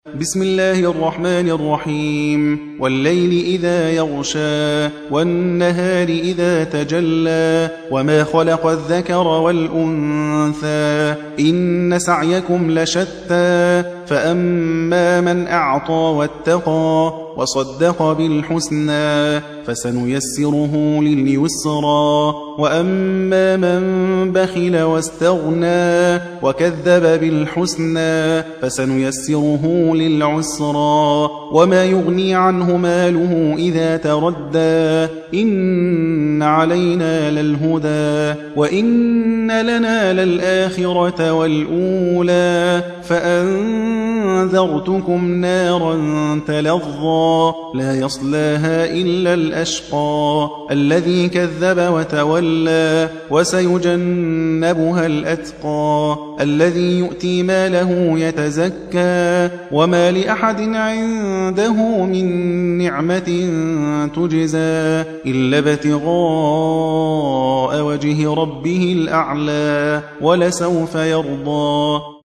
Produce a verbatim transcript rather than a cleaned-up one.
بسم الله الرحمن الرحيم والليل إذا يغشى والنهار إذا تجلى وما خلق الذكر والأنثى إن سعيكم لشتى فأما من أعطى واتقى وصدق بالحسنى فسنيسره لليسرى وأما من بخل واستغنى وكذب بالحسنى فسنيسره للعسرى وما يغني عنه ماله إذا تردى إن علينا للهدى وإن لنا للآخرة والأولى فأنذرتكم نارا تلظى لا يصلاها إلا الأشقى الذي كذب وتولى وسيجنبها الأتقى الذي يؤتي ماله يتزكى وما لأحد عنده من نعمة تجزى إلا ابتغاء وجه ربه الأعلى ولسوف يرضى.